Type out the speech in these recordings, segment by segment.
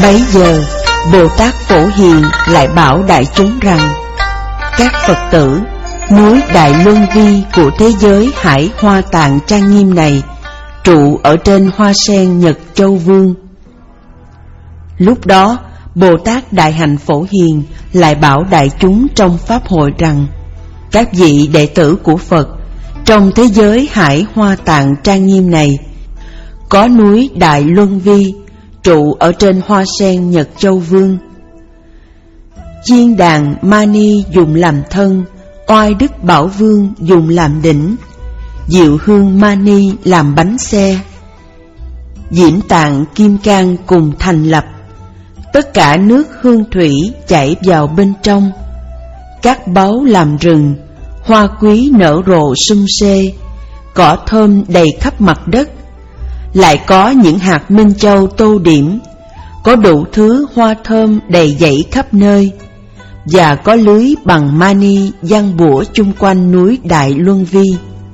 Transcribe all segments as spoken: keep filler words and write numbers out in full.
Bấy giờ Bồ Tát Phổ Hiền lại bảo đại chúng rằng: các Phật tử, núi Đại Luân Vi của thế giới Hải Hoa Tạng trang nghiêm này trụ ở trên hoa sen Nhật Châu Vương. Lúc đó Bồ Tát Đại Hạnh Phổ Hiền lại bảo đại chúng trong pháp hội rằng: các vị đệ tử của Phật, trong thế giới Hải Hoa Tạng trang nghiêm này có núi Đại Luân Vi trụ ở trên hoa sen Nhật Châu Vương. Chiên đàn Mani dùng làm thân, Oai Đức Bảo Vương dùng làm đỉnh, Diệu Hương Mani làm bánh xe, Diễm Tạng Kim Cang cùng thành lập. Tất cả nước hương thủy chảy vào bên trong, các báu làm rừng, hoa quý nở rộ sum xê, cỏ thơm đầy khắp mặt đất. Lại có những hạt minh châu tô điểm, có đủ thứ hoa thơm đầy dãy khắp nơi, và có lưới bằng mani giăng bủa chung quanh núi Đại Luân Vi.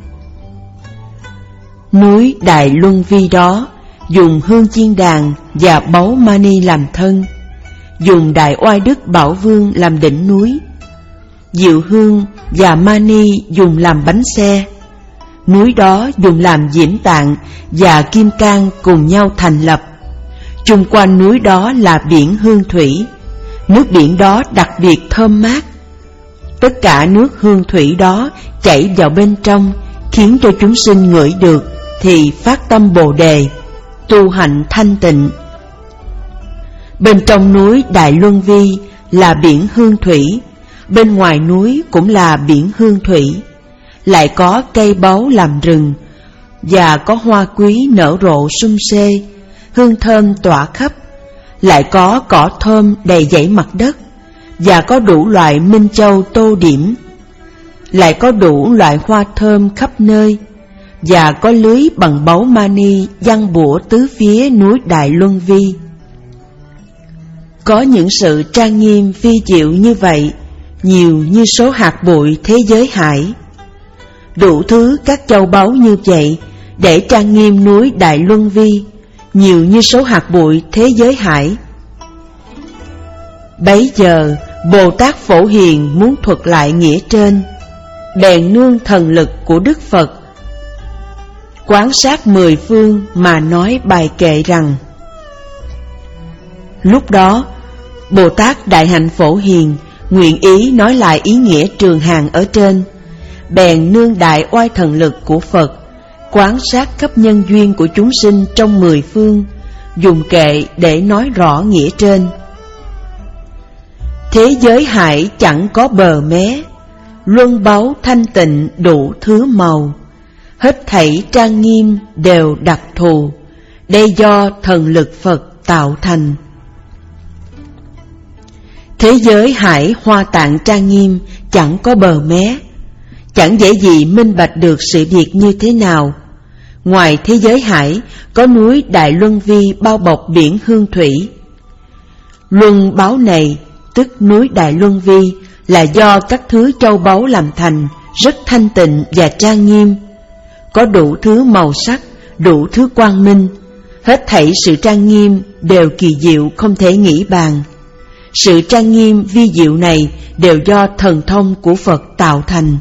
Núi Đại Luân Vi đó dùng hương chiên đàn và báu mani làm thân, dùng Đại Oai Đức Bảo Vương làm đỉnh núi, Diệu Hương và mani dùng làm bánh xe. Núi đó dùng làm Diễm Tạng và Kim Cang cùng nhau thành lập. Chung quanh núi đó là biển hương thủy, nước biển đó đặc biệt thơm mát. Tất cả nước hương thủy đó chảy vào bên trong, khiến cho chúng sinh ngửi được thì phát tâm Bồ Đề, tu hạnh thanh tịnh. Bên trong núi Đại Luân Vi là biển hương thủy, bên ngoài núi cũng là biển hương thủy. Lại có cây báu làm rừng, và có hoa quý nở rộ sum xê, hương thơm tỏa khắp. Lại có cỏ thơm đầy dãy mặt đất, và có đủ loại minh châu tô điểm. Lại có đủ loại hoa thơm khắp nơi, và có lưới bằng báu mani giăng bủa tứ phía núi Đại Luân Vi. Có những sự trang nghiêm phi diệu như vậy, nhiều như số hạt bụi thế giới hải. Đủ thứ các châu báu như vậy để trang nghiêm núi Đại Luân Vi, nhiều như số hạt bụi thế giới hải. Bấy giờ Bồ Tát Phổ Hiền muốn thuật lại nghĩa trên, bèn nương thần lực của Đức Phật, quán sát mười phương mà nói bài kệ rằng: lúc đó Bồ Tát Đại Hạnh Phổ Hiền nguyện ý nói lại ý nghĩa trường hàng ở trên, bèn nương đại oai thần lực của Phật, quán sát khắp nhân duyên của chúng sinh trong mười phương, dùng kệ để nói rõ nghĩa trên. Thế giới hải chẳng có bờ mé, luân báu thanh tịnh đủ thứ màu, hết thảy trang nghiêm đều đặc thù, đây do thần lực Phật tạo thành. Thế giới hải Hoa Tạng trang nghiêm chẳng có bờ mé, chẳng dễ gì minh bạch được sự việc như thế nào. Ngoài thế giới hải có núi Đại Luân Vi bao bọc biển hương thủy. Luân báu này, tức núi Đại Luân Vi, là do các thứ châu báu làm thành, rất thanh tịnh và trang nghiêm. Có đủ thứ màu sắc, đủ thứ quang minh. Hết thảy sự trang nghiêm đều kỳ diệu không thể nghĩ bàn. Sự trang nghiêm vi diệu này đều do thần thông của Phật tạo thành.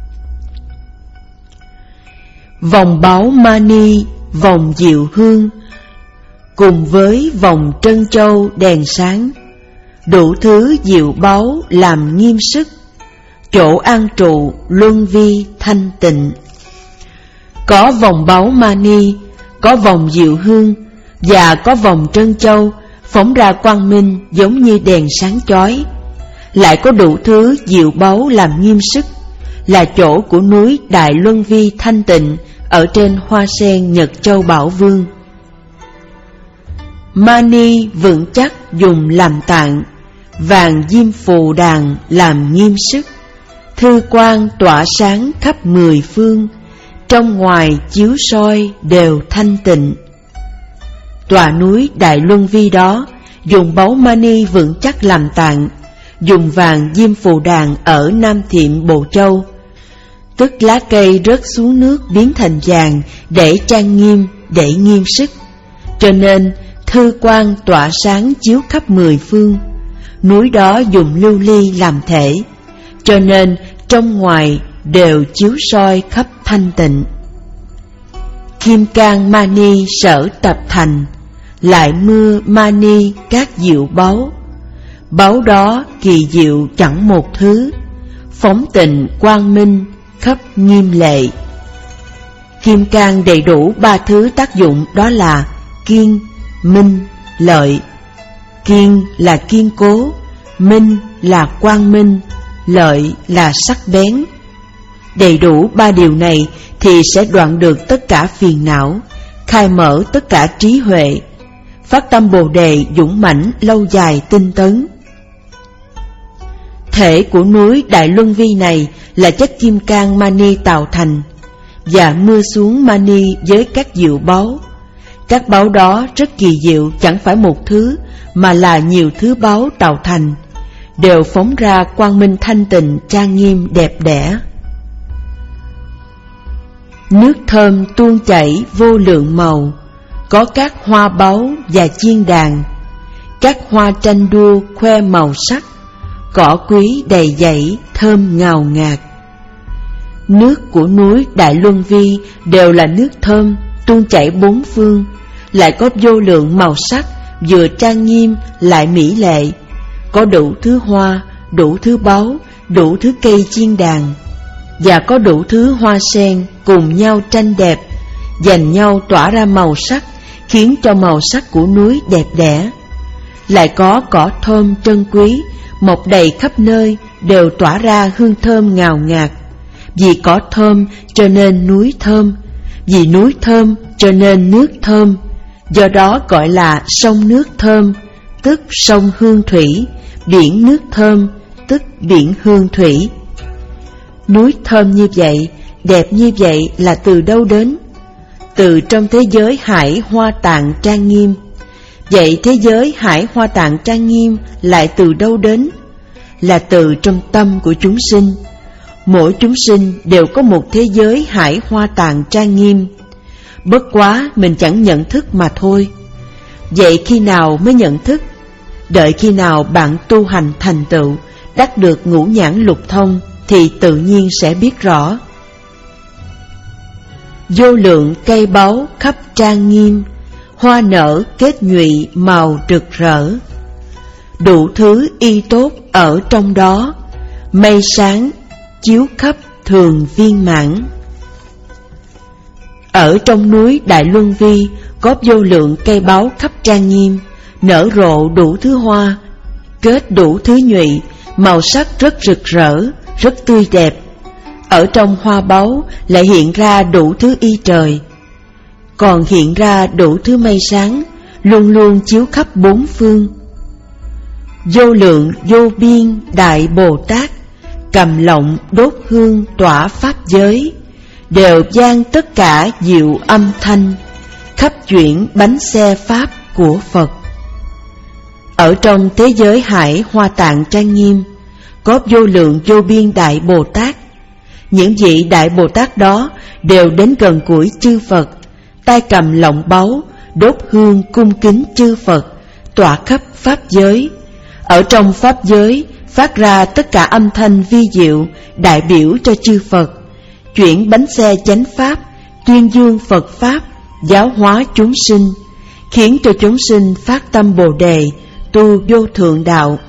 Vòng báu mani, vòng diệu hương, cùng với vòng trân châu đèn sáng, đủ thứ diệu báu làm nghiêm sức, chỗ an trụ luân vi thanh tịnh. Có vòng báu mani, có vòng diệu hương, và có vòng trân châu phóng ra quang minh giống như đèn sáng chói. Lại có đủ thứ diệu báu làm nghiêm sức, là chỗ của núi Đại Luân Vi thanh tịnh ở trên hoa sen Nhật Châu Bảo Vương. Mani vững chắc dùng làm tạng, vàng diêm phù đàn làm nghiêm sức, thư quang tỏa sáng khắp mười phương, trong ngoài chiếu soi đều thanh tịnh. Tòa núi Đại Luân Vi đó dùng báu mani vững chắc làm tạng, dùng vàng diêm phù đàn ở Nam Thiệm Bồ Châu, tức lá cây rớt xuống nước biến thành vàng để trang nghiêm, để nghiêm sức. Cho nên thư quang tỏa sáng chiếu khắp mười phương. Núi đó dùng lưu ly làm thể, cho nên trong ngoài đều chiếu soi khắp thanh tịnh. Kim cang mani sở tập thành, lại mưa mani các diệu báu. Báu đó kỳ diệu chẳng một thứ, phóng tịnh quang minh khắp nghiêm lệ. Kim cang đầy đủ ba thứ tác dụng, đó là kiên, minh, lợi. Kiên là kiên cố, minh là quang minh, lợi là sắc bén. Đầy đủ ba điều này thì sẽ đoạn được tất cả phiền não, khai mở tất cả trí huệ, phát tâm Bồ Đề dũng mãnh lâu dài tinh tấn. Thể của núi Đại Luân Vi này là chất kim cang mani tạo thành, và mưa xuống mani với các diệu báu. Các báu đó rất kỳ diệu, chẳng phải một thứ mà là nhiều thứ báu tạo thành, đều phóng ra quang minh thanh tịnh trang nghiêm đẹp đẽ. Nước thơm tuôn chảy vô lượng màu, có các hoa báu và chiên đàn. Các hoa tranh đua khoe màu sắc, cỏ quý đầy dãy thơm ngào ngạt. Nước của núi Đại Luân Vi đều là nước thơm, tuôn chảy bốn phương, lại có vô lượng màu sắc, vừa trang nghiêm lại mỹ lệ. Có đủ thứ hoa, đủ thứ báu, đủ thứ cây chiên đàn, và có đủ thứ hoa sen cùng nhau tranh đẹp, dành nhau tỏa ra màu sắc, khiến cho màu sắc của núi đẹp đẽ. Lại có cỏ thơm trân quý, mọc đầy khắp nơi, đều tỏa ra hương thơm ngào ngạt. Vì cỏ thơm cho nên núi thơm, vì núi thơm cho nên nước thơm. Do đó gọi là sông nước thơm, tức sông hương thủy, biển nước thơm, tức biển hương thủy. Núi thơm như vậy, đẹp như vậy là từ đâu đến? Từ trong thế giới hải hoa tạng trang nghiêm. Vậy thế giới hải hoa tạng trang nghiêm lại từ đâu đến? Là từ trong tâm của chúng sinh. Mỗi chúng sinh đều có một thế giới hải hoa tạng trang nghiêm, bất quá mình chẳng nhận thức mà thôi. Vậy khi nào mới nhận thức? Đợi khi nào bạn tu hành thành tựu, đắc được ngũ nhãn lục thông, thì tự nhiên sẽ biết rõ. Vô lượng cây báu khắp trang nghiêm, hoa nở kết nhụy màu rực rỡ. Đủ thứ y tốt ở trong đó, mây sáng chiếu khắp thường viên mãn. Ở trong núi Đại Luân Vi có vô lượng cây báu khắp trang nghiêm, nở rộ đủ thứ hoa, kết đủ thứ nhụy, màu sắc rất rực rỡ, rất tươi đẹp. Ở trong hoa báu lại hiện ra đủ thứ y trời, còn hiện ra đủ thứ mây sáng, luôn luôn chiếu khắp bốn phương. Vô lượng vô biên Đại Bồ Tát cầm lọng đốt hương tỏa pháp giới, đều vang tất cả diệu âm thanh, khắp chuyển bánh xe pháp của Phật. Ở trong thế giới hải hoa tạng trang nghiêm có vô lượng vô biên Đại Bồ Tát. Những vị Đại Bồ Tát đó đều đến gần gũi chư Phật, tay cầm lọng báu, đốt hương cung kính chư Phật, tỏa khắp pháp giới. Ở trong pháp giới phát ra tất cả âm thanh vi diệu, đại biểu cho chư Phật, chuyển bánh xe chánh pháp, tuyên dương Phật pháp, giáo hóa chúng sinh, khiến cho chúng sinh phát tâm Bồ Đề, tu vô thượng đạo.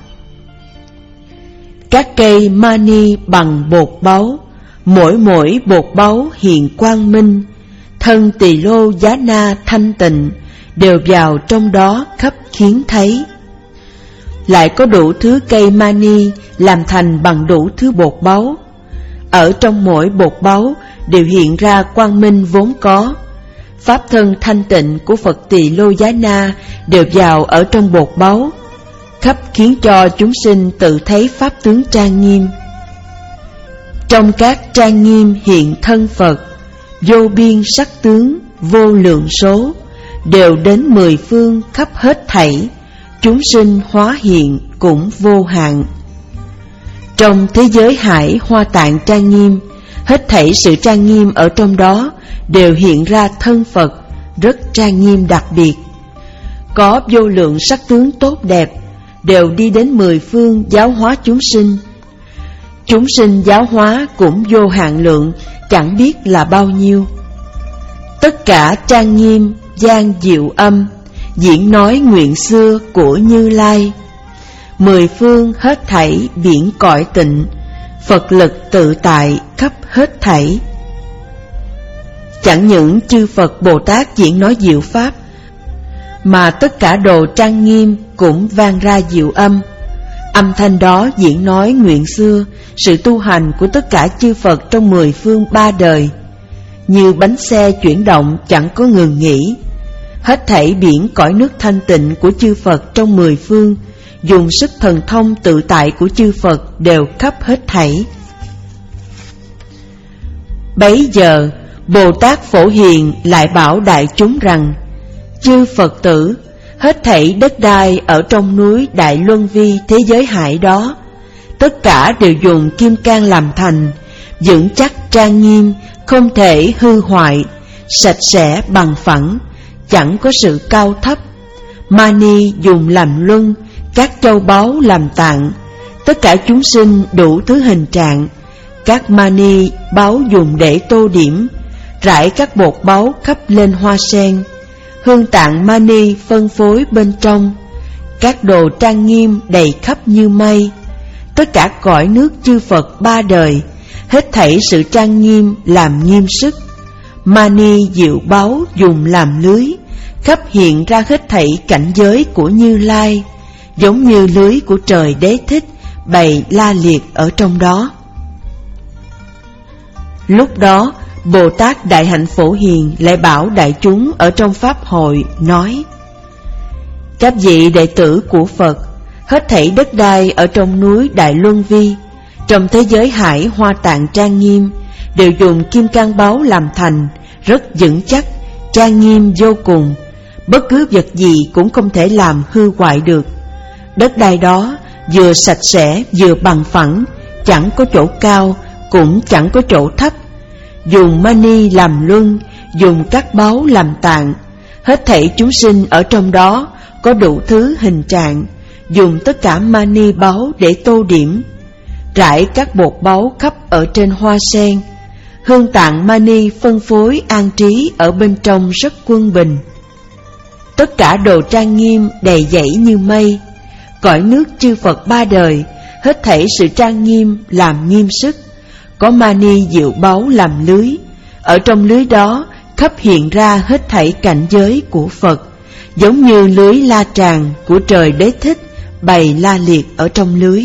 Các cây mani bằng bột báu, mỗi mỗi bột báu hiện quang minh, thân tỳ lô giá na thanh tịnh, đều vào trong đó khắp khiến thấy. Lại có đủ thứ cây mani làm thành bằng đủ thứ bột báu. Ở trong mỗi bột báu đều hiện ra quang minh vốn có. Pháp thân thanh tịnh của Phật Tỳ Lô Giá Na đều vào ở trong bột báu, khắp khiến cho chúng sinh tự thấy pháp tướng trang nghiêm. Trong các trang nghiêm hiện thân Phật, vô biên sắc tướng vô lượng số, đều đến mười phương khắp hết thảy, chúng sinh hóa hiện cũng vô hạn. Trong thế giới hải hoa tạng trang nghiêm, hết thảy sự trang nghiêm ở trong đó đều hiện ra thân Phật, rất trang nghiêm đặc biệt. có vô lượng sắc tướng tốt đẹp, đều đi đến mười phương giáo hóa chúng sinh. Chúng sinh giáo hóa cũng vô hạn lượng, chẳng biết là bao nhiêu. Tất cả trang nghiêm, gian diệu âm, diễn nói nguyện xưa của Như Lai. Mười phương hết thảy biển cõi tịnh, Phật lực tự tại khắp hết thảy. Chẳng những chư Phật Bồ Tát diễn nói diệu pháp, mà tất cả đồ trang nghiêm cũng vang ra diệu âm. Âm thanh đó diễn nói nguyện xưa, sự tu hành của tất cả chư Phật trong mười phương ba đời, như bánh xe chuyển động chẳng có ngừng nghỉ. Hết thảy biển cõi nước thanh tịnh của chư Phật trong mười phương, dùng sức thần thông tự tại của chư Phật đều khắp hết thảy. Bấy giờ Bồ Tát Phổ Hiền lại bảo đại chúng rằng: chư Phật tử, hết thảy đất đai ở trong núi Đại Luân Vi thế giới hải đó, tất cả đều dùng kim cang làm thành, vững chắc trang nghiêm, không thể hư hoại, sạch sẽ bằng phẳng, chẳng có sự cao thấp. Mani dùng làm luân, các châu báu làm tạng, tất cả chúng sinh đủ thứ hình trạng. Các mani báu dùng để tô điểm, rải các bột báu khắp lên hoa sen. Hương tạng mani phân phối bên trong, các đồ trang nghiêm đầy khắp như mây. Tất cả cõi nước chư Phật ba đời, hết thảy sự trang nghiêm làm nghiêm sức. Mani diệu báu dùng làm lưới, khắp hiện ra hết thảy cảnh giới của Như Lai, giống như lưới của trời Đế Thích bày la liệt ở trong đó. Lúc đó Bồ Tát Đại Hạnh Phổ Hiền lại bảo đại chúng ở trong pháp hội nói: các vị đệ tử của Phật, hết thảy đất đai ở trong núi Đại Luân Vi, trong thế giới hải hoa tạng trang nghiêm, đều dùng kim cang báu làm thành, rất vững chắc, trang nghiêm vô cùng, bất cứ vật gì cũng không thể làm hư hoại được. Đất đai đó vừa sạch sẽ vừa bằng phẳng, chẳng có chỗ cao cũng chẳng có chỗ thấp. Dùng mani làm luân, dùng các báu làm tạng, hết thảy chúng sinh ở trong đó có đủ thứ hình trạng, dùng tất cả mani báu để tô điểm, rải các bột báu khắp ở trên hoa sen. Hương tạng mani phân phối an trí ở bên trong rất quân bình. Tất cả đồ trang nghiêm đầy dãy như mây. Cõi nước chư Phật ba đời, hết thảy sự trang nghiêm làm nghiêm sức. Có mani diệu báu làm lưới, ở trong lưới đó khắp hiện ra hết thảy cảnh giới của Phật, giống như lưới la tràng của trời Đế Thích bày la liệt ở trong lưới.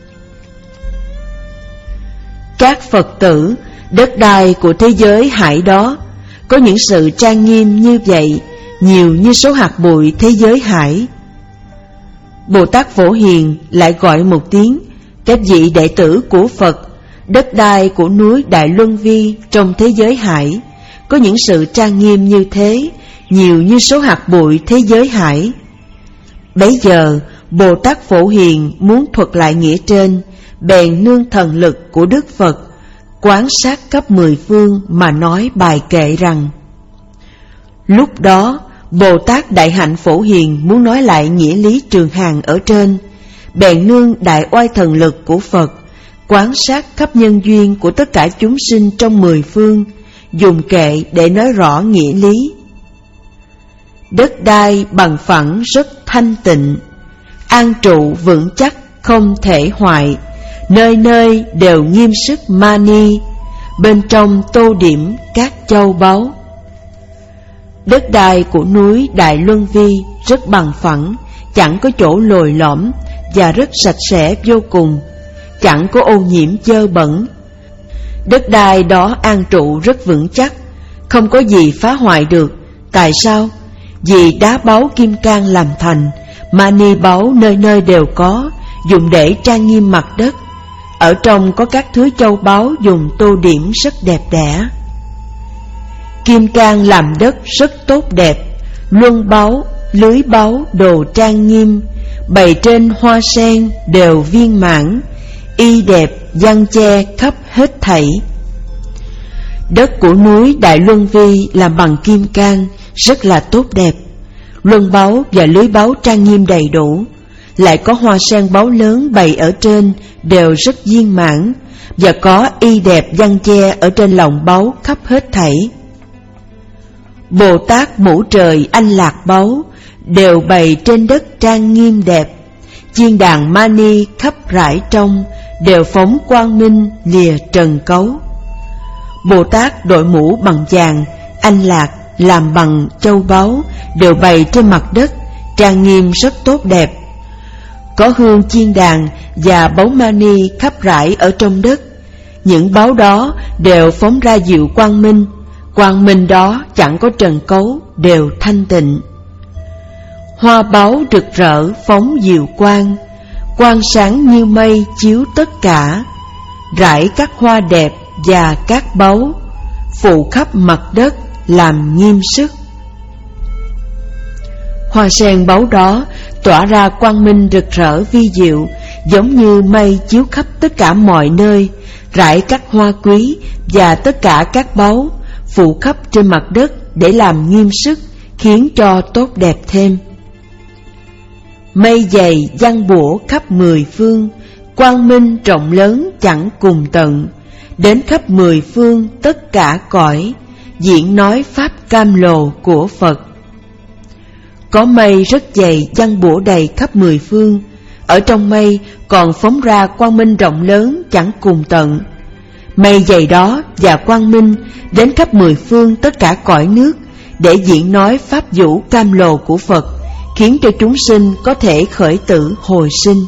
Các Phật tử, đất đai của thế giới hải đó có những sự trang nghiêm như vậy, nhiều như số hạt bụi thế giới hải. Bồ Tát Phổ Hiền lại gọi một tiếng: các vị đệ tử của Phật, đất đai của núi Đại Luân Vi trong thế giới hải có những sự trang nghiêm như thế, nhiều như số hạt bụi thế giới hải. Bấy giờ Bồ Tát Phổ Hiền muốn thuật lại nghĩa trên, bèn nương thần lực của Đức Phật, quán sát khắp mười phương mà nói bài kệ rằng: lúc đó Bồ Tát Đại Hạnh Phổ Hiền muốn nói lại nghĩa lý trường hàng ở trên, bèn nương đại oai thần lực của Phật, quán sát khắp nhân duyên của tất cả chúng sinh trong mười phương, dùng kệ để nói rõ nghĩa lý. Đất đai bằng phẳng rất thanh tịnh, an trụ vững chắc không thể hoại, nơi nơi đều nghiêm sức mani, bên trong tô điểm các châu báu. Đất đai của núi Đại Luân Vi rất bằng phẳng, chẳng có chỗ lồi lõm và rất sạch sẽ vô cùng, chẳng có ô nhiễm dơ bẩn. Đất đai đó an trụ rất vững chắc, không có gì phá hoại được. Tại sao? Vì đá báu kim cang làm thành, mani báu nơi nơi đều có, dùng để trang nghiêm mặt đất. Ở trong có các thứ châu báu dùng tô điểm rất đẹp đẽ. Kim cang làm đất rất tốt đẹp, luân báu, lưới báu đồ trang nghiêm, bày trên hoa sen đều viên mãn, y đẹp giăng che khắp hết thảy. Đất của núi Đại Luân Vi làm bằng kim cang rất là tốt đẹp, luân báu và lưới báu trang nghiêm đầy đủ, lại có hoa sen báu lớn bày ở trên đều rất viên mãn, và có y đẹp giăng che ở trên lòng báu khắp hết thảy. Bồ Tát mũ trời anh lạc báu đều bày trên đất trang nghiêm đẹp, chiên đàn mani khắp rải trong đều phóng quang minh lìa trần cấu. Bồ Tát đội mũ bằng vàng, anh lạc làm bằng châu báu đều bày trên mặt đất, trang nghiêm rất tốt đẹp. Có hương chiên đàn và báu mani khắp rải ở trong đất, những báu đó đều phóng ra diệu quang minh, quang minh đó chẳng có trần cấu, đều thanh tịnh. Hoa báu rực rỡ phóng diệu quang, quang sáng như mây chiếu tất cả, rải các hoa đẹp và các báu, phủ khắp mặt đất làm nghiêm sức. Hoa sen báu đó tỏa ra quang minh rực rỡ vi diệu, giống như mây chiếu khắp tất cả mọi nơi, rải các hoa quý và tất cả các báu, phủ khắp trên mặt đất để làm nghiêm sức, khiến cho tốt đẹp thêm. Mây dày giăng bủa khắp mười phương, quang minh rộng lớn chẳng cùng tận, đến khắp mười phương tất cả cõi, diễn nói pháp cam lồ của Phật. Có mây rất dày giăng bủa đầy khắp mười phương, ở trong mây còn phóng ra quang minh rộng lớn chẳng cùng tận. Mây dày đó và quang minh đến khắp mười phương tất cả cõi nước, để diễn nói pháp vũ cam lồ của Phật, khiến cho chúng sinh có thể khởi tử hồi sinh.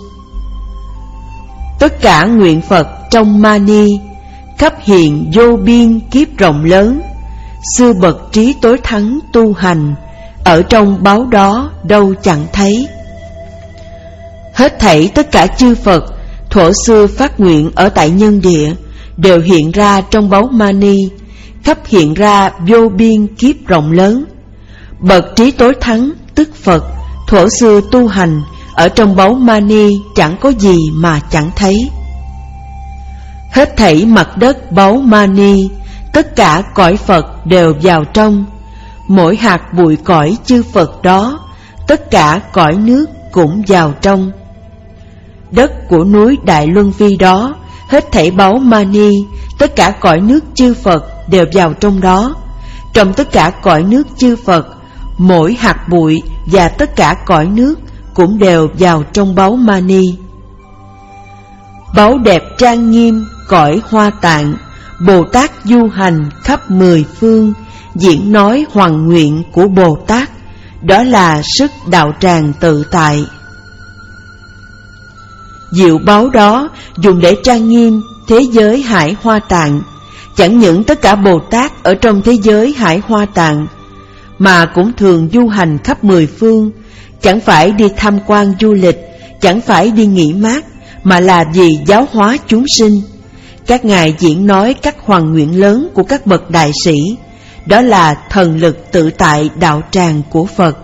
Tất cả nguyện Phật trong mani, khắp hiện vô biên kiếp rộng lớn, xưa bậc trí tối thắng tu hành, ở trong báu đó đâu chẳng thấy. Hết thảy tất cả chư Phật thuở xưa phát nguyện ở tại nhân địa, đều hiện ra trong báu mani, khắp hiện ra vô biên kiếp rộng lớn. Bậc trí tối thắng tức Phật thuở xưa tu hành, ở trong báu mani chẳng có gì mà chẳng thấy. Hết thảy mặt đất báu mani, tất cả cõi Phật đều vào trong. Mỗi hạt bụi cõi chư Phật đó, tất cả cõi nước cũng vào trong. Đất của núi Đại Luân Vi đó, hết thảy báu mani, tất cả cõi nước chư Phật đều vào trong đó. Trong tất cả cõi nước chư Phật, mỗi hạt bụi và tất cả cõi nước cũng đều vào trong báu mani. Báu đẹp trang nghiêm cõi Hoa Tạng, Bồ Tát du hành khắp mười phương, diễn nói hoằng nguyện của Bồ Tát, đó là sức đạo tràng tự tại. Diệu báu đó dùng để trang nghiêm thế giới Hải Hoa Tạng, chẳng những tất cả Bồ Tát ở trong thế giới Hải Hoa Tạng, mà cũng thường du hành khắp mười phương, chẳng phải đi tham quan du lịch, chẳng phải đi nghỉ mát, mà là vì giáo hóa chúng sinh. Các ngài diễn nói các hoằng nguyện lớn của các bậc đại sĩ, đó là thần lực tự tại đạo tràng của Phật.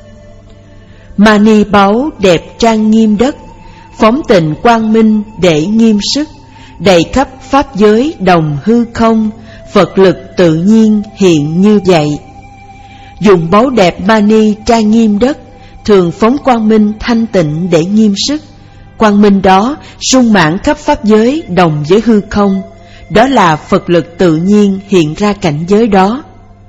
Mani báu đẹp trang nghiêm đất, phóng tịnh quang minh để nghiêm sức, đầy khắp pháp giới đồng hư không, Phật lực tự nhiên hiện như vậy. Dùng báu đẹp mani trang nghiêm đất, thường phóng quang minh thanh tịnh để nghiêm sức. Quang minh đó sung mãn khắp pháp giới đồng với hư không, đó là Phật lực tự nhiên hiện ra cảnh giới đó.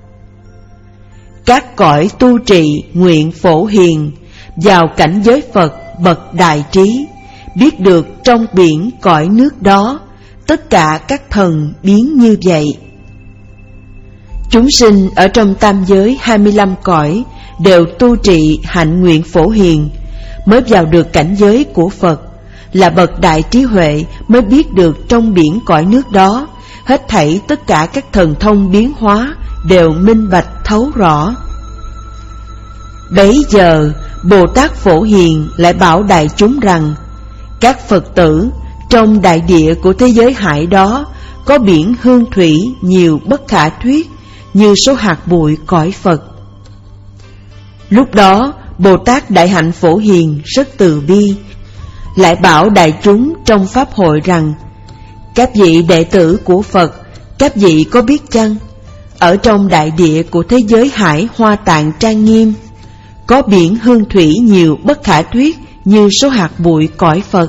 Các cõi tu trì nguyện phổ hiền, vào cảnh giới Phật bậc đại trí, biết được trong biển cõi nước đó, tất cả các thần biến như vậy. Chúng sinh ở trong tam giới hai mươi lăm cõi đều tu trì hạnh nguyện phổ hiền, mới vào được cảnh giới của Phật, là bậc đại trí huệ, mới biết được trong biển cõi nước đó, hết thảy tất cả các thần thông biến hóa đều minh bạch thấu rõ. Bấy giờ Bồ Tát Phổ Hiền lại bảo đại chúng rằng, các Phật tử trong đại địa của thế giới Hải đó, có biển hương thủy nhiều bất khả thuyết, như số hạt bụi cõi Phật. Lúc đó Bồ Tát Đại Hạnh Phổ Hiền rất từ bi, lại bảo đại chúng trong pháp hội rằng, các vị đệ tử của Phật, các vị có biết chăng, ở trong đại địa của thế giới Hải Hoa Tạng trang nghiêm, Có biển hương thủy nhiều bất khả thuyết như số hạt bụi cõi Phật.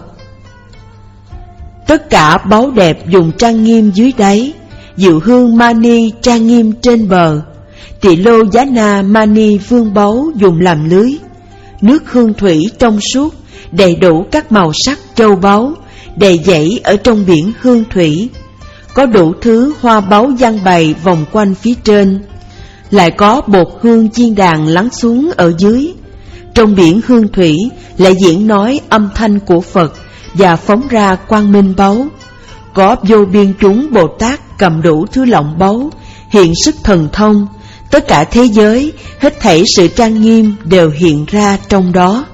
Tất cả báu đẹp dùng trang nghiêm dưới đáy, diệu hương mani trang nghiêm trên bờ, tỳ lô giá na mani vương báu dùng làm lưới. Nước hương thủy trong suốt, đầy đủ các màu sắc châu báu, đầy dãy ở trong biển hương thủy. Có đủ thứ hoa báu giăng bày vòng quanh phía trên, lại có bột hương chiên đàn lắng xuống ở dưới. Trong biển hương thủy lại diễn nói âm thanh của Phật và phóng ra quang minh báu. Có vô biên chúng Bồ Tát cầm đủ thứ lọng báu, hiện sức thần thông. Tất cả thế giới, hết thảy sự trang nghiêm đều hiện ra trong đó.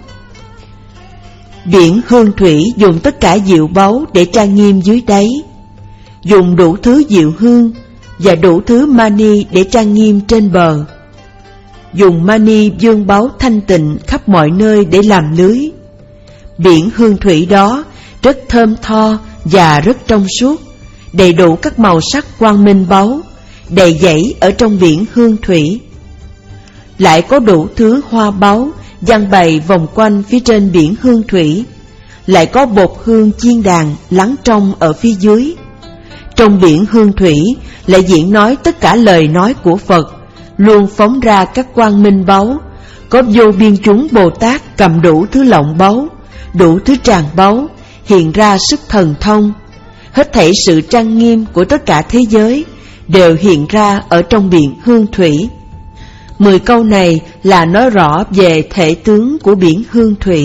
Biển hương thủy dùng tất cả diệu báu để trang nghiêm dưới đáy, dùng đủ thứ diệu hương và đủ thứ mani để trang nghiêm trên bờ, dùng mani dương báu thanh tịnh khắp mọi nơi để làm lưới. Biển hương thủy đó rất thơm tho và rất trong suốt, đầy đủ các màu sắc quang minh báu, đầy dãy ở trong biển hương thủy. Lại có đủ thứ hoa báu giăng bày vòng quanh phía trên biển hương thủy, lại có bột hương chiên đàn lắng trong ở phía dưới. Trong biển hương thủy lại diễn nói tất cả lời nói của Phật, luôn phóng ra các quang minh báu. Có vô biên chúng Bồ Tát cầm đủ thứ lọng báu, đủ thứ tràng báu, hiện ra sức thần thông. Hết thảy sự trang nghiêm của tất cả thế giới đều hiện ra ở trong biển hương thủy. Mười câu này là nói rõ về thể tướng của biển hương thủy.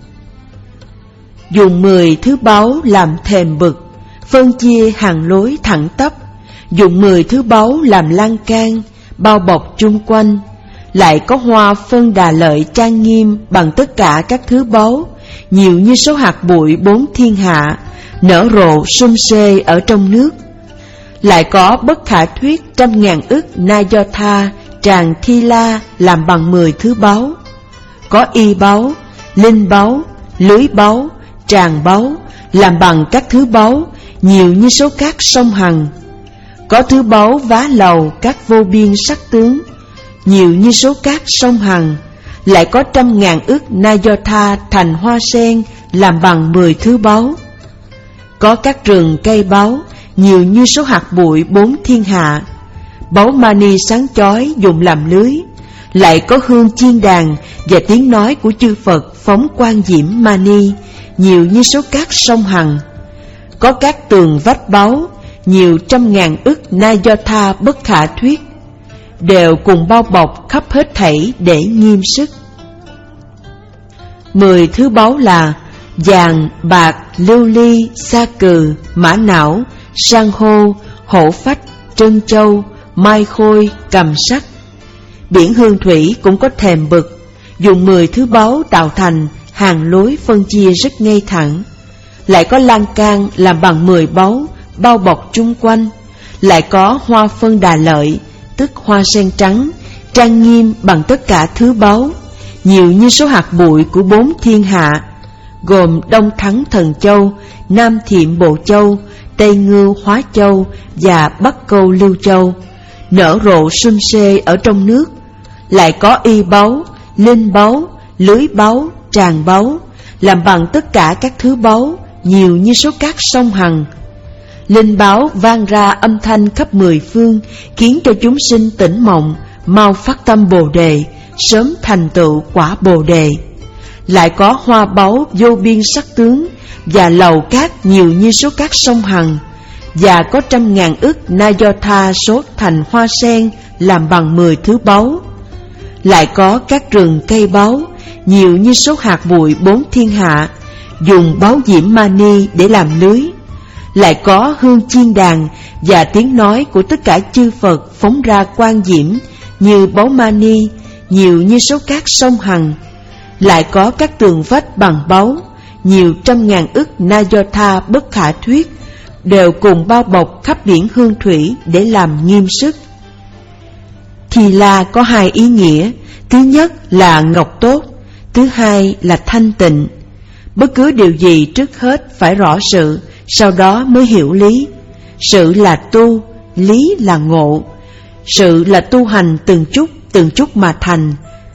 Dùng mười thứ báu làm thềm bực, phân chia hàng lối thẳng tắp. Dùng mười thứ báu làm lan can, bao bọc chung quanh. Lại có hoa phân đà lợi trang nghiêm bằng tất cả các thứ báu, nhiều như số hạt bụi bốn thiên hạ, nở rộ sum xê ở trong nước. Lại có bất khả thuyết trăm ngàn ức na do tha tràng thi la làm bằng mười thứ báu. Có y báu, linh báu, lưới báu, tràng báu làm bằng các thứ báu, nhiều như số cát sông Hằng. Có thứ báu vá lầu các vô biên sắc tướng, nhiều như số cát sông Hằng. Lại có trăm ngàn ức na do tha thành hoa sen làm bằng mười thứ báu. Có các rừng cây báu, nhiều như số hạt bụi bốn thiên hạ. Báu mani sáng chói dùng làm lưới. Lại có hương chiên đàn và tiếng nói của chư Phật phóng quang diễm mani, nhiều như số cát sông Hằng. Có các tường vách báu, nhiều trăm ngàn ức na do tha bất khả thuyết, đều cùng bao bọc khắp hết thảy để nghiêm sức. Mười thứ báu là vàng, bạc, lưu ly, sa cừ, mã não, san hô, hổ phách, trân châu, mai khôi, cầm sắt. Biển hương thủy cũng có thềm bực, dùng mười thứ báu tạo thành hàng lối phân chia rất ngay thẳng. Lại có lan can làm bằng mười báu bao bọc chung quanh. Lại có hoa phân đà lợi, tức hoa sen trắng, trang nghiêm bằng tất cả thứ báu, nhiều như số hạt bụi của bốn thiên hạ, gồm Đông Thắng Thần Châu, Nam Thiệm Bộ Châu, Tây Ngưu Hóa Châu và Bắc Câu Lưu Châu, nở rộ sum xê ở trong nước. Lại có y báu, linh báu, lưới báu, tràng báu, làm bằng tất cả các thứ báu, nhiều như số cát sông Hằng. Linh báu vang ra âm thanh khắp mười phương, khiến cho chúng sinh tỉnh mộng, mau phát tâm Bồ Đề, sớm thành tựu quả Bồ Đề. Lại có hoa báu vô biên sắc tướng, và lầu cát nhiều như số cát sông Hằng, và có trăm ngàn ức na do tha sốt thành hoa sen làm bằng mười thứ báu. Lại có các rừng cây báu, nhiều như số hạt bụi bốn thiên hạ, dùng báu diễm mani để làm lưới. Lại có hương chiên đàn và tiếng nói của tất cả chư Phật phóng ra quang diễm như báu mani, nhiều như số cát sông Hằng. Lại có các tường vách bằng báu, nhiều trăm ngàn ức na do tha bất khả thuyết, đều cùng bao bọc khắp biển hương thủy để làm nghiêm sức. Thì là có hai ý nghĩa, thứ nhất là ngọc tốt, thứ hai là thanh tịnh. Bất cứ điều gì trước hết phải rõ sự, sau đó mới hiểu lý. Sự là tu, lý là ngộ. Sự là tu hành từng chút từng chút mà thành,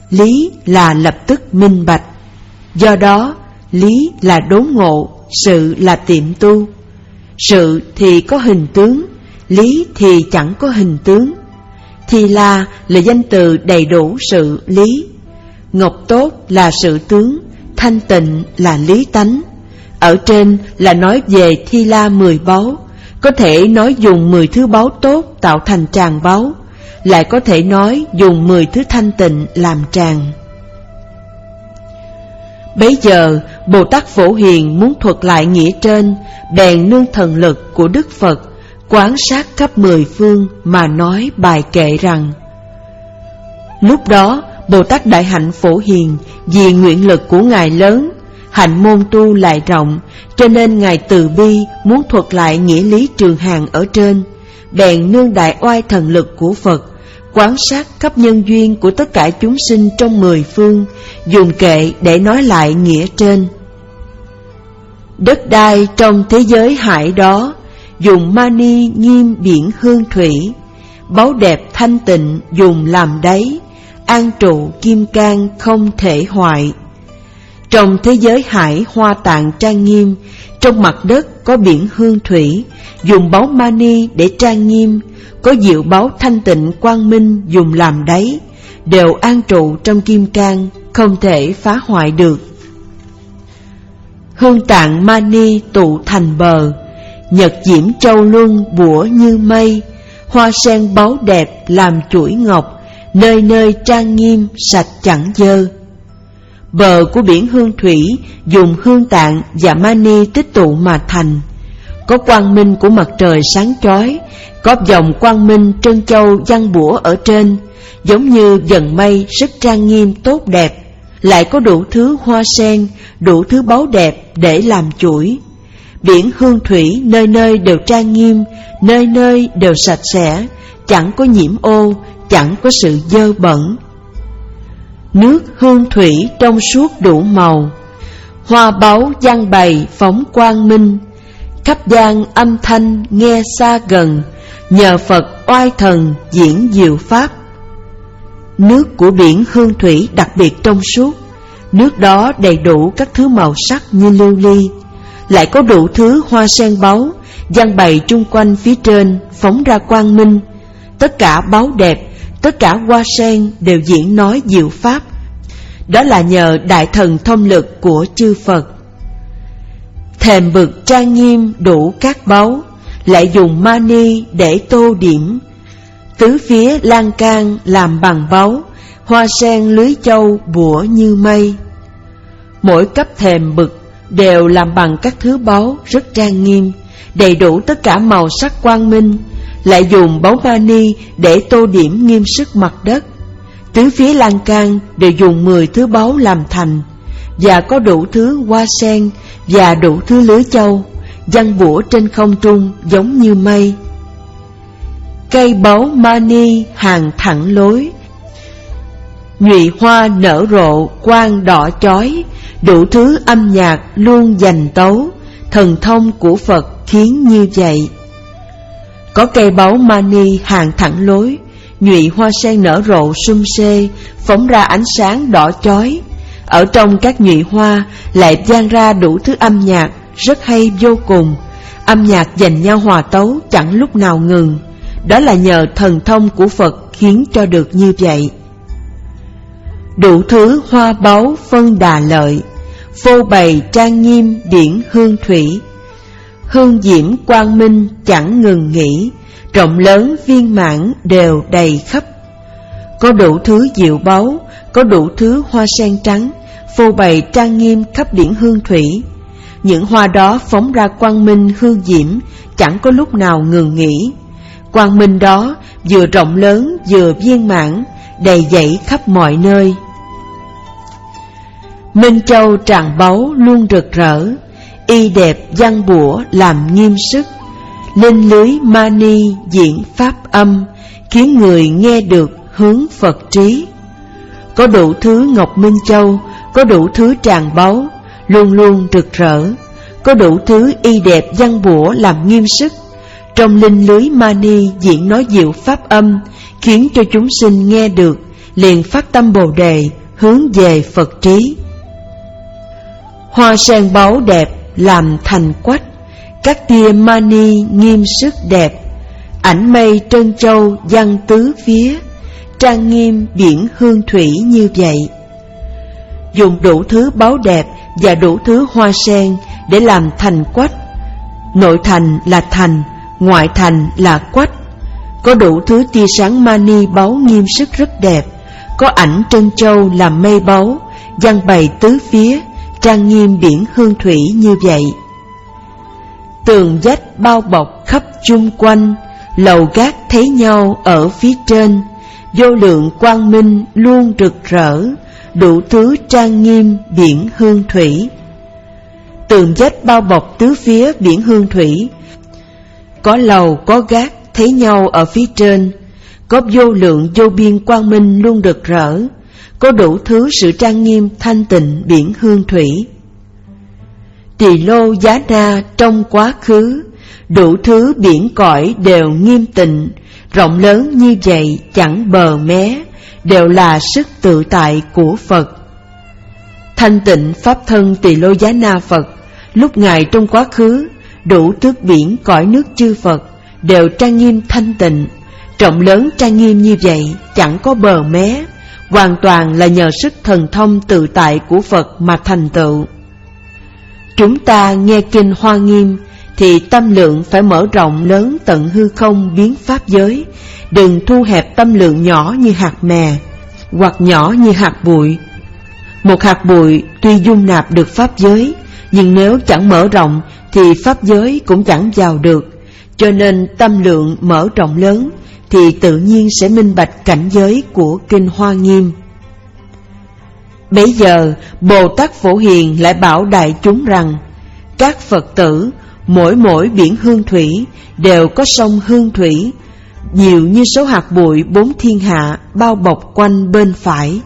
lý là lập tức minh bạch. Do đó, lý là đốn ngộ, sự là tiệm tu. Sự thì có hình tướng, lý thì chẳng có hình tướng. Thì là là danh từ đầy đủ sự lý. Ngọc tốt là sự tướng, thanh tịnh là lý tánh. Ở trên là nói về thi la mười báu, có thể nói dùng mười thứ báu tốt tạo thành tràng báu, lại có thể nói dùng mười thứ thanh tịnh làm tràng. Bấy giờ Bồ Tát Phổ Hiền muốn thuật lại nghĩa trên, bèn nương thần lực của Đức Phật, quán sát khắp mười phương mà nói bài kệ rằng: lúc đó Bồ Tát Đại Hạnh Phổ Hiền vì nguyện lực của Ngài lớn, hạnh môn tu lại rộng, cho nên Ngài từ bi muốn thuật lại nghĩa lý trường hàng ở trên, bèn nương đại oai thần lực của Phật, quán sát khắp nhân duyên của tất cả chúng sinh trong mười phương, dùng kệ để nói lại nghĩa trên. Đất đai trong thế giới hải đó, dùng mani nghiêm biển hương thủy, báu đẹp thanh tịnh dùng làm đáy, an trụ kim cang không thể hoại. Trong thế giới hải hoa tạng trang nghiêm, trong mặt đất có biển hương thủy, dùng báu mani để trang nghiêm, có diệu báu thanh tịnh quang minh dùng làm đáy, đều an trụ trong kim cang, không thể phá hoại được. Hương tạng mani tụ thành bờ, nhật diễm châu luân bủa như mây, hoa sen báu đẹp làm chuỗi ngọc, nơi nơi trang nghiêm sạch chẳng dơ. Bờ của biển hương thủy dùng hương tạng và mani tích tụ mà thành, có quang minh của mặt trời sáng chói, có dòng quang minh trân châu giăng bủa ở trên, giống như dần mây rất trang nghiêm tốt đẹp, lại có đủ thứ hoa sen, đủ thứ báu đẹp để làm chuỗi. Biển hương thủy nơi nơi đều trang nghiêm, nơi nơi đều sạch sẽ, chẳng có nhiễm ô, chẳng có sự dơ bẩn. Nước hương thủy trong suốt đủ màu, hoa báu giăng bày phóng quang minh, khắp gian âm thanh nghe xa gần, nhờ Phật oai thần diễn diệu pháp. Nước của biển hương thủy đặc biệt trong suốt, nước đó đầy đủ các thứ màu sắc như lưu ly, lại có đủ thứ hoa sen báu giăng bày chung quanh phía trên phóng ra quang minh. Tất cả báu đẹp, tất cả hoa sen đều diễn nói diệu pháp. Đó là nhờ đại thần thông lực của chư Phật. Thềm bực trang nghiêm đủ các báu, lại dùng mani để tô điểm. Tứ phía lan can làm bằng báu, hoa sen lưới châu bủa như mây. Mỗi cấp thềm bực đều làm bằng các thứ báu rất trang nghiêm, đầy đủ tất cả màu sắc quang minh, lại dùng báu mani để tô điểm nghiêm sức mặt đất. Tứ phía lan can đều dùng mười thứ báu làm thành, và có đủ thứ hoa sen và đủ thứ lưới châu, giăng bủa trên không trung giống như mây. Cây báu mani hàng thẳng lối, nhụy hoa nở rộ quang đỏ chói, đủ thứ âm nhạc luôn dành tấu, thần thông của Phật khiến như vậy. Có cây báu mani hàng thẳng lối, nhụy hoa sen nở rộ sum xê, phóng ra ánh sáng đỏ chói. Ở trong các nhụy hoa lại vang ra đủ thứ âm nhạc rất hay vô cùng, âm nhạc dành nhau hòa tấu chẳng lúc nào ngừng. Đó là nhờ thần thông của Phật khiến cho được như vậy. Đủ thứ hoa báu phân đà lợi, phô bày trang nghiêm điển hương thủy. Hương diễm quang minh chẳng ngừng nghỉ, rộng lớn viên mãn đều đầy khắp. Có đủ thứ diệu báu, có đủ thứ hoa sen trắng, phô bày trang nghiêm khắp điển hương thủy. Những hoa đó phóng ra quang minh hương diễm, chẳng có lúc nào ngừng nghỉ. Quang minh đó vừa rộng lớn vừa viên mãn, đầy dẫy khắp mọi nơi. Minh châu tràng báu luôn rực rỡ, y đẹp giăng bủa làm nghiêm sức. Linh lưới mani diễn pháp âm, khiến người nghe được hướng Phật trí. Có đủ thứ ngọc minh châu, có đủ thứ tràng báu, luôn luôn rực rỡ. Có đủ thứ y đẹp giăng bủa làm nghiêm sức. Trong linh lưới mani diễn nói diệu pháp âm, khiến cho chúng sinh nghe được liền phát tâm Bồ Đề, hướng về Phật trí. Hoa sen báu đẹp làm thành quách, các tia mani nghiêm sức đẹp, ảnh mây trân châu giăng tứ phía, trang nghiêm biển hương thủy như vậy. Dùng đủ thứ báu đẹp và đủ thứ hoa sen để làm thành quách. Nội thành là thành, ngoại thành là quách. Có đủ thứ tia sáng mani báu nghiêm sức rất đẹp, có ảnh trân châu làm mây báu, giăng bày tứ phía, trang nghiêm biển hương thủy như vậy. Tường vách bao bọc khắp chung quanh, lầu gác thấy nhau ở phía trên, vô lượng quang minh luôn rực rỡ, đủ thứ trang nghiêm biển hương thủy. Tường vách bao bọc tứ phía biển hương thủy, có lầu có gác thấy nhau ở phía trên, có vô lượng vô biên quang minh luôn rực rỡ, có đủ thứ sự trang nghiêm thanh tịnh biển hương thủy. Tỳ lô giá na trong quá khứ, đủ thứ biển cõi đều nghiêm tịnh, rộng lớn như vậy chẳng bờ mé, đều là sức tự tại của Phật. Thanh tịnh pháp thân Tỳ lô giá na Phật, lúc Ngài trong quá khứ, đủ thước biển cõi nước chư Phật đều trang nghiêm thanh tịnh, rộng lớn trang nghiêm như vậy chẳng có bờ mé, hoàn toàn là nhờ sức thần thông tự tại của Phật mà thành tựu. Chúng ta nghe kinh Hoa Nghiêm thì tâm lượng phải mở rộng lớn tận hư không biến pháp giới, đừng thu hẹp tâm lượng nhỏ như hạt mè, hoặc nhỏ như hạt bụi. Một hạt bụi tuy dung nạp được pháp giới, nhưng nếu chẳng mở rộng thì pháp giới cũng chẳng vào được, cho nên tâm lượng mở rộng lớn thì tự nhiên sẽ minh bạch cảnh giới của kinh Hoa Nghiêm. Bấy giờ Bồ Tát Phổ Hiền lại bảo đại chúng rằng, các Phật tử mỗi mỗi biển hương thủy đều có sông hương thủy, nhiều như số hạt bụi bốn thiên hạ bao bọc quanh bên phải.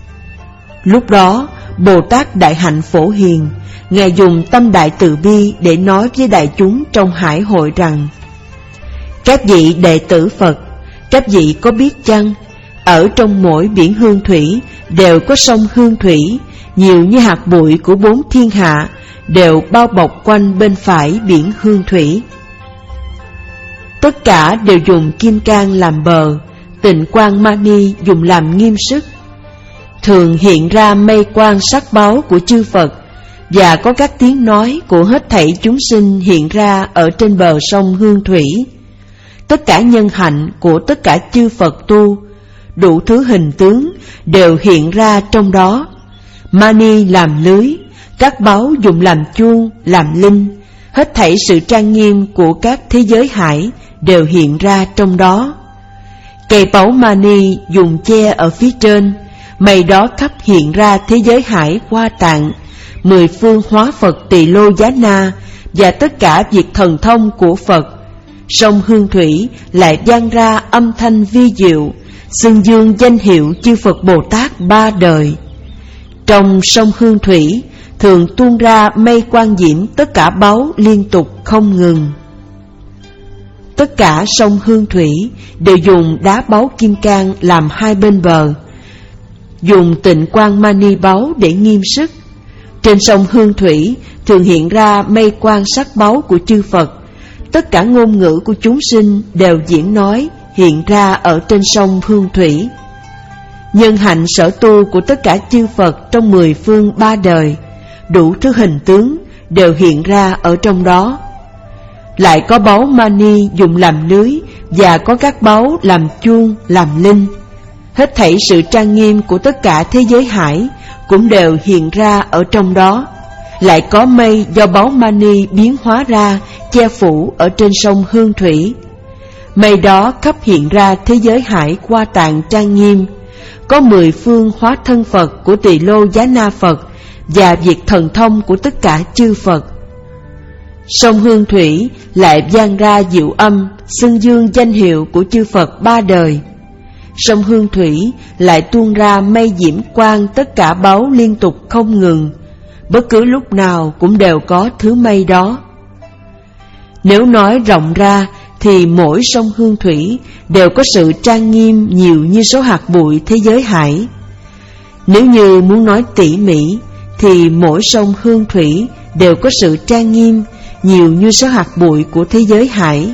Lúc đó Bồ Tát Đại Hạnh Phổ Hiền, Ngài dùng tâm đại từ bi để nói với đại chúng trong hải hội rằng, các vị đệ tử Phật, các vị có biết chăng, ở trong mỗi biển hương thủy đều có sông hương thủy, nhiều như hạt bụi của bốn thiên hạ, đều bao bọc quanh bên phải biển hương thủy. Tất cả đều dùng kim cang làm bờ, tịnh quang mani dùng làm nghiêm sức. Thường hiện ra mây quang sắc báu của chư Phật, và có các tiếng nói của hết thảy chúng sinh hiện ra ở trên bờ sông hương thủy. Tất cả nhân hạnh của tất cả chư Phật tu, đủ thứ hình tướng đều hiện ra trong đó. Mani làm lưới, các báu dùng làm chuông, làm linh, hết thảy sự trang nghiêm của các thế giới hải đều hiện ra trong đó. Cây báu mani dùng che ở phía trên, mây đó khắp hiện ra thế giới hải Hoa Tạng, mười phương hóa Phật Tỳ lô giá na và tất cả việc thần thông của Phật. Sông hương thủy lại vang ra âm thanh vi diệu, xưng dương danh hiệu chư Phật Bồ Tát ba đời. Trong sông hương thủy thường tuôn ra mây quang diễm tất cả báu liên tục không ngừng. Tất cả sông hương thủy đều dùng đá báu kim cang làm hai bên bờ, dùng tịnh quang mani báu để nghiêm sức. Trên sông hương thủy thường hiện ra mây quang sắc báu của chư Phật. Tất cả ngôn ngữ của chúng sinh đều diễn nói hiện ra ở trên sông hương thủy. Nhân hạnh sở tu của tất cả chư Phật trong mười phương ba đời, đủ thứ hình tướng đều hiện ra ở trong đó. Lại có báu mani dùng làm lưới, và có các báu làm chuông, làm linh. Hết thảy sự trang nghiêm của tất cả thế giới hải cũng đều hiện ra ở trong đó. Lại có mây do báu mani biến hóa ra che phủ ở trên sông hương thủy. Mây đó khắp hiện ra thế giới hải Hoa Tạng trang nghiêm. Có mười phương hóa thân Phật của Tỳ lô giá na Phật và việc thần thông của tất cả chư Phật. Sông hương thủy lại vang ra diệu âm, xưng dương danh hiệu của chư Phật ba đời. Sông hương thủy lại tuôn ra mây diễm quang tất cả báu liên tục không ngừng, bất cứ lúc nào cũng đều có thứ mây đó. Nếu nói rộng ra thì mỗi sông hương thủy đều có sự trang nghiêm nhiều như số hạt bụi thế giới hải. Nếu như muốn nói tỉ mỉ, thì mỗi sông Hương Thủy đều có sự trang nghiêm, nhiều như số hạt bụi của thế giới hải.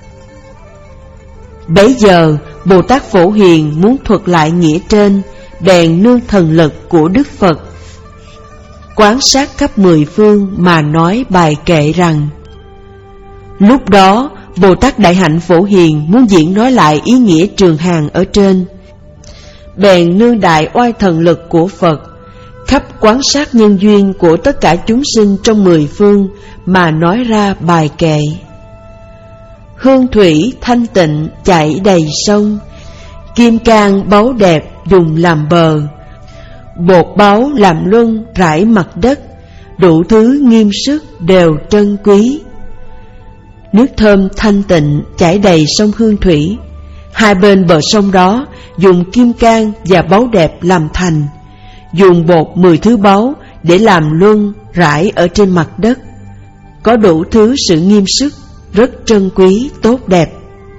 Bấy giờ, Bồ Tát Phổ Hiền muốn thuật lại nghĩa trên, bèn nương thần lực của Đức Phật, quán sát khắp mười phương mà nói bài kệ rằng: lúc đó, Bồ Tát Đại Hạnh Phổ Hiền muốn diễn nói lại ý nghĩa trường hàng ở trên, bèn nương đại oai thần lực của Phật, khắp quán sát nhân duyên của tất cả chúng sinh trong mười phương mà nói ra bài kệ: hương thủy thanh tịnh chảy đầy sông, kim cang báu đẹp dùng làm bờ, bột báu làm luân rải mặt đất, đủ thứ nghiêm sức đều trân quý. Nước thơm thanh tịnh chảy đầy sông Hương Thủy, hai bên bờ sông đó dùng kim cang và báu đẹp làm thành, dùng bột mười thứ báu để làm luân rải ở trên mặt đất, có đủ thứ sự nghiêm sức, rất trân quý tốt đẹp.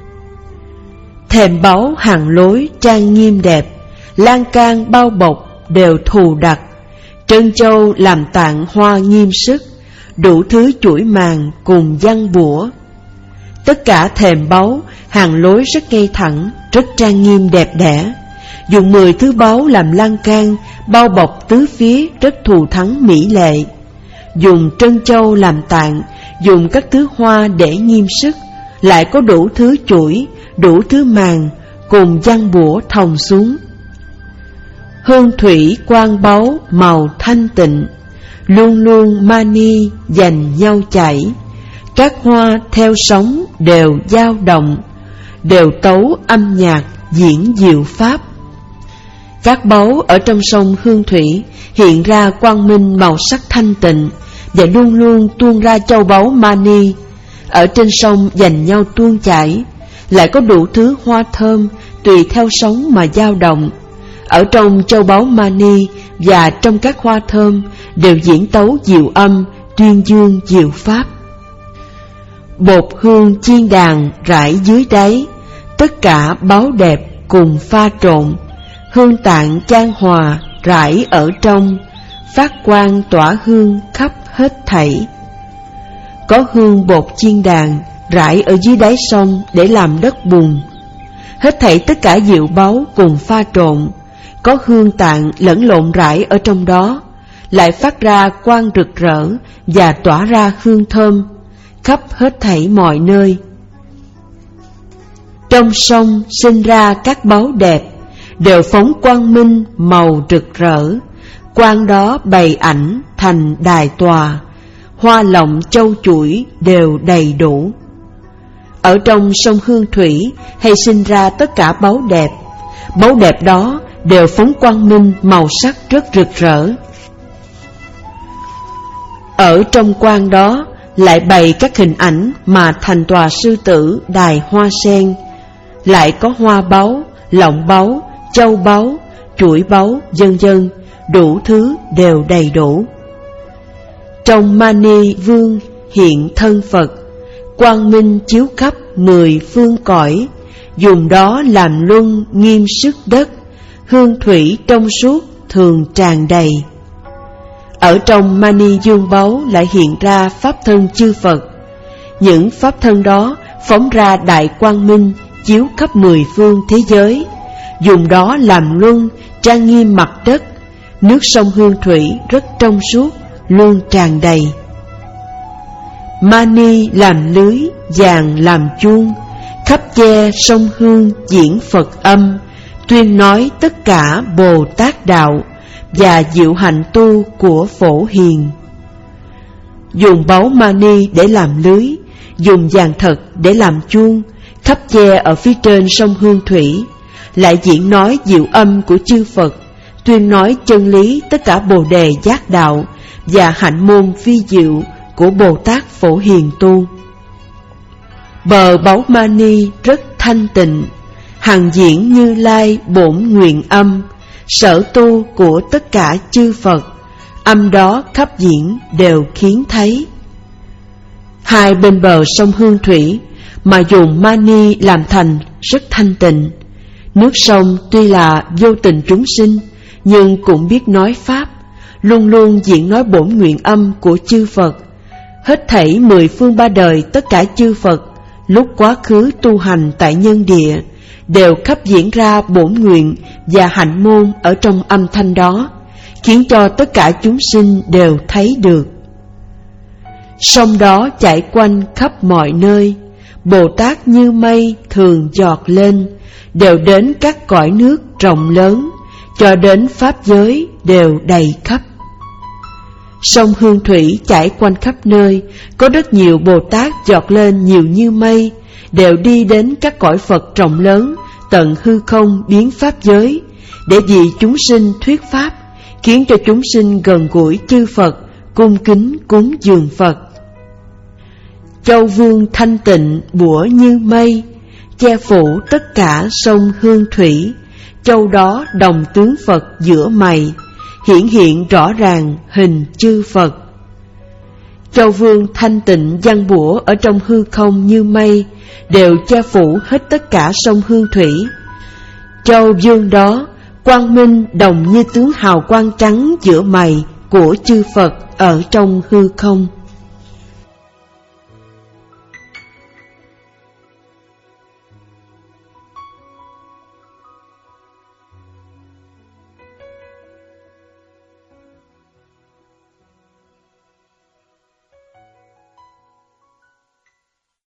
Thềm báu hàng lối trang nghiêm đẹp, lan can bao bọc đều thù đặc, trân châu làm tạng hoa nghiêm sức, đủ thứ chuỗi màng cùng văn bủa. Tất cả thềm báu, hàng lối rất ngay thẳng, rất trang nghiêm đẹp đẽ, dùng mười thứ báu làm lan can, bao bọc tứ phía rất thù thắng mỹ lệ. Dùng trân châu làm tạng, dùng các thứ hoa để nghiêm sức, lại có đủ thứ chuỗi, đủ thứ màng, cùng văn bủa thòng xuống. Hương thủy quang báu màu thanh tịnh, luôn luôn mani dành nhau chảy, các hoa theo sóng đều dao động, đều tấu âm nhạc diễn diệu pháp. Các báu ở trong sông Hương Thủy hiện ra quang minh màu sắc thanh tịnh, và luôn luôn tuôn ra châu báu mani, ở trên sông dành nhau tuôn chảy, lại có đủ thứ hoa thơm tùy theo sóng mà dao động. Ở trong châu báu mani và trong các hoa thơm đều diễn tấu diệu âm, tuyên dương diệu pháp. Bột hương chiên đàn rải dưới đáy, tất cả báu đẹp cùng pha trộn, hương tạng chan hòa rải ở trong, phát quang tỏa hương khắp hết thảy. Có hương bột chiên đàn rải ở dưới đáy sông để làm đất bùn, hết thảy tất cả diệu báu cùng pha trộn, có hương tạng lẫn lộn rải ở trong đó, lại phát ra quang rực rỡ và tỏa ra hương thơm khắp hết thảy mọi nơi. Trong sông sinh ra các báu đẹp, đều phóng quang minh màu rực rỡ, quang đó bày ảnh thành đài tòa, hoa lộng châu chuỗi đều đầy đủ. Ở trong sông Hương Thủy hay sinh ra tất cả báu đẹp, báu đẹp đó đều phóng quang minh màu sắc rất rực rỡ. Ở trong quang đó lại bày các hình ảnh mà thành tòa sư tử đài hoa sen, lại có hoa báu, lọng báu, châu báu, chuỗi báu, vân vân, đủ thứ đều đầy đủ. Trong Mani Vương hiện thân Phật, quang minh chiếu khắp mười phương cõi, dùng đó làm luân nghiêm sức đất, hương thủy trong suốt thường tràn đầy. Ở trong Mani Dương báu lại hiện ra pháp thân chư Phật, những pháp thân đó phóng ra đại quang minh chiếu khắp mười phương thế giới, dùng đó làm luân trang nghiêm mặt đất, nước sông Hương Thủy rất trong suốt luôn tràn đầy. Mani làm lưới, vàng làm chuông, khắp che sông Hương diễn Phật âm, tuyên nói tất cả Bồ Tát đạo và diệu hạnh tu của Phổ Hiền. Dùng báu mani để làm lưới, dùng vàng thật để làm chuông, khắp che ở phía trên sông Hương Thủy, lại diễn nói diệu âm của chư Phật, tuyên nói chân lý tất cả Bồ Đề giác đạo và hạnh môn phi diệu của Bồ Tát Phổ Hiền tu. Bờ báu mani rất thanh tịnh, hằng diễn Như Lai bổn nguyện âm, sở tu của tất cả chư Phật, âm đó khắp diễn đều khiến thấy. Hai bên bờ sông Hương Thủy mà dùng mani làm thành rất thanh tịnh, nước sông tuy là vô tình chúng sinh, nhưng cũng biết nói Pháp, luôn luôn diện nói bổn nguyện âm của chư Phật. Hết thảy mười phương ba đời tất cả chư Phật, lúc quá khứ tu hành tại nhân địa, đều khắp diễn ra bổn nguyện và hạnh môn ở trong âm thanh đó, khiến cho tất cả chúng sinh đều thấy được. Sông đó chảy quanh khắp mọi nơi, Bồ Tát như mây thường giọt lên, đều đến các cõi nước rộng lớn, cho đến pháp giới đều đầy khắp. Sông Hương Thủy chảy quanh khắp nơi, có rất nhiều Bồ Tát giọt lên nhiều như mây, đều đi đến các cõi Phật rộng lớn, tận hư không biến pháp giới, để vì chúng sinh thuyết pháp, khiến cho chúng sinh gần gũi chư Phật, cung kính cúng dường Phật. Châu Vương thanh tịnh bủa như mây, che phủ tất cả sông Hương Thủy, châu đó đồng tướng Phật giữa mày, hiển hiện rõ ràng hình chư Phật. Châu Vương thanh tịnh giăng bủa ở trong hư không như mây, đều che phủ hết tất cả sông Hương Thủy. Châu Vương đó quang minh đồng như tướng hào quang trắng giữa mày của chư Phật ở trong hư không.